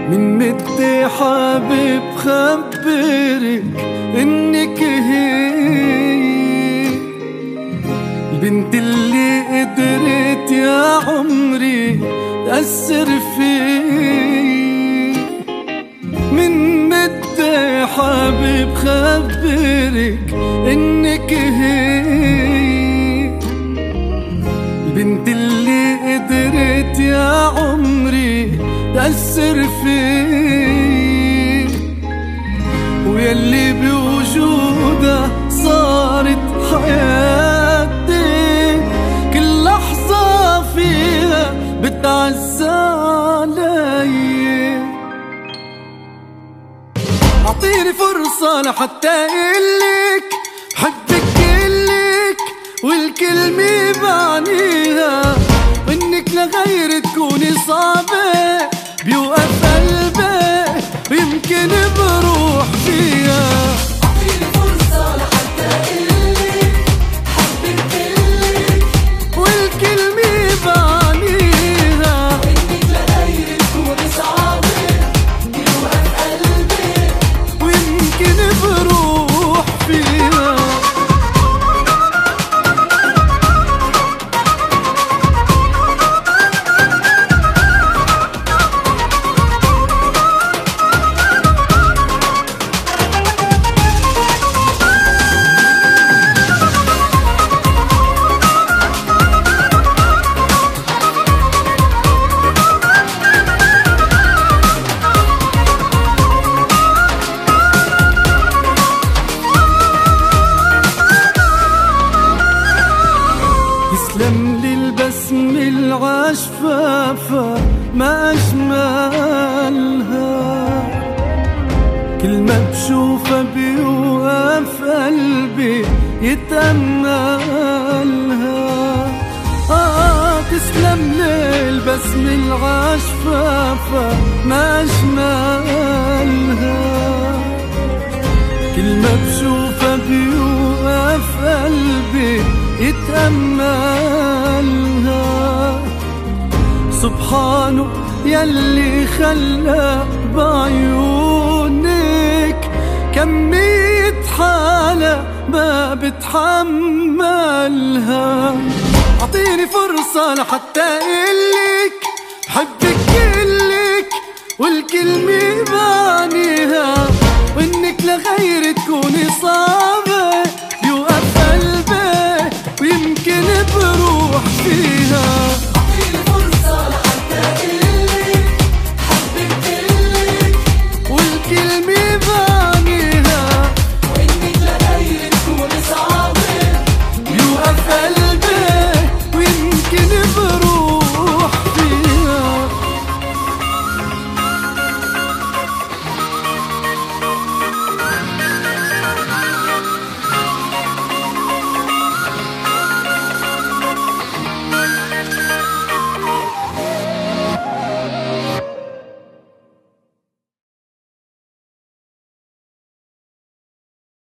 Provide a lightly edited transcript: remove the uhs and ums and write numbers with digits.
من مدي حابب خبرك انك هي البنت اللي قدرت يا عمري تأثر في. من مدي حابب خبرك انك هي البنت اللي قدرت يا عمري تأثر فيه، ويلي بوجودها صارت حياتي كل لحظة فيها بتعز علي. أعطيني فرصة لحتى أقلك بحبك كلك والكلمة بعنيها، وإنك لغير تكوني صعبة بيوقف قلبي ويمكن بروح فيها. أعطيني فرصة لحتى أقلك حبك كلك والكلمة بعنيها، وإنك لغير تكوني صعبة بيوقف قلبي ويمكن بروح فيها. تسلم لي البسم العشفافة ما أجملها، كل ما بشوفها بيوقف قلبي يتأملها. تسلم لي البسم العشفافة ما أجملها، كل ما بشوفها بيوقف قلبي يتأملها. سبحانه يلي خلق بعيونك كمية حالة ما بتحملها. أعطيني فرصة لحتى أقلك بحبك كلك والكلمة بعنيها، وإنك لغير تكوني صعبة